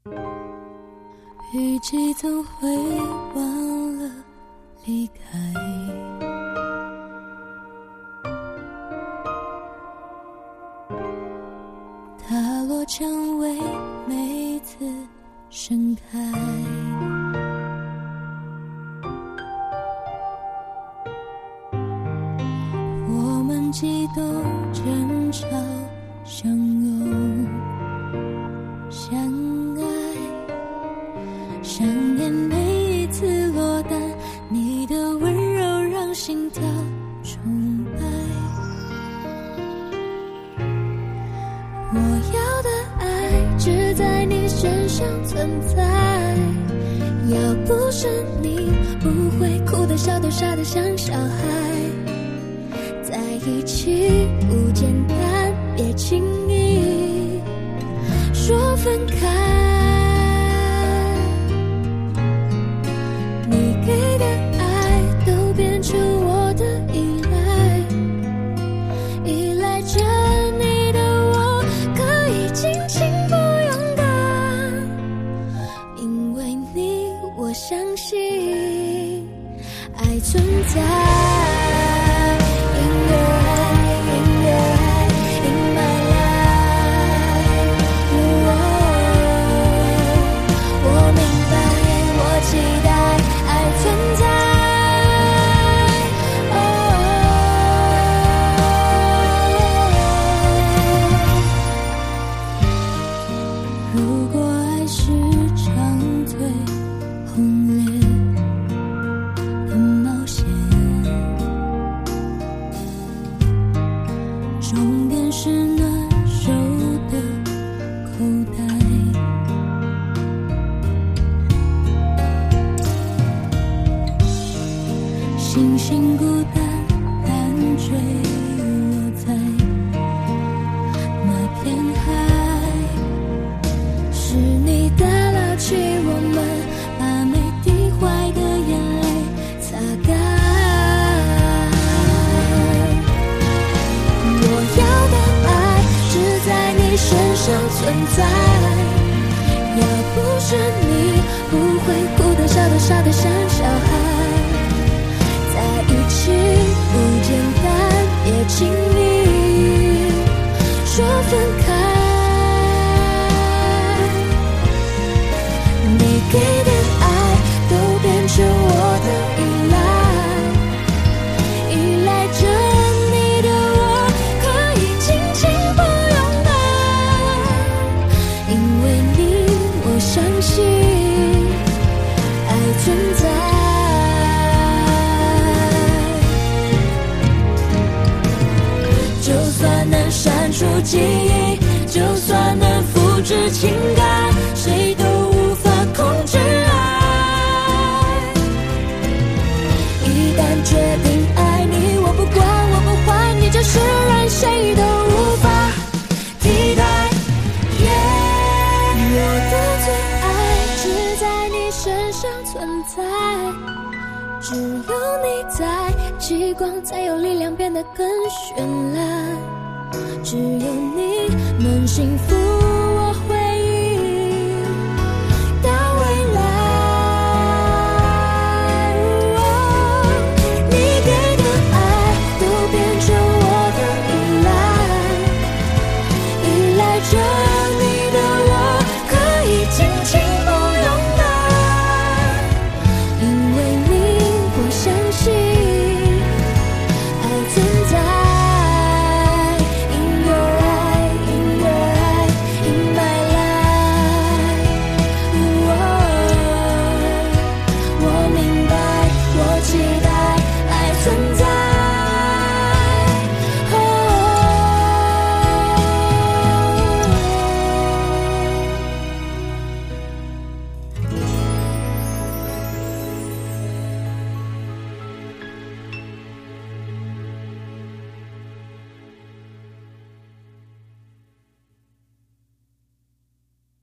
雨季总会忘了离开，它落成为每次盛开。我们激动争吵相拥相爱，想念每一次落单，你的温柔让心跳充爱。我要的爱只在你身上存在，要不是你不会哭得笑得傻得像小孩，在一起不简单，别轻易说分开。你给的爱都变成我的依赖，依赖着你的我可以尽情不勇敢，因为你我相信爱存在。如果爱是场最轰烈的冒险，终点是暖手的口袋。星星孤单单坠落在那片海，是你打捞起我们，把每滴坏的眼泪擦干。我要的爱只在你身上存在，要不是你不会哭得笑得傻得像小孩，在一起不简单，别轻易说分开。你给的爱都变成我的依赖，依赖着你的我可以尽情不勇敢，因为你我相信爱存在。就算能删除记忆，就算能复制情感，谁都无法控制爱。一旦决定爱你，我不管我不还你，这释然谁都无法替代。我的最爱只在你身上存在，只有你在，极光才有力量变得更绚烂，只有你能幸福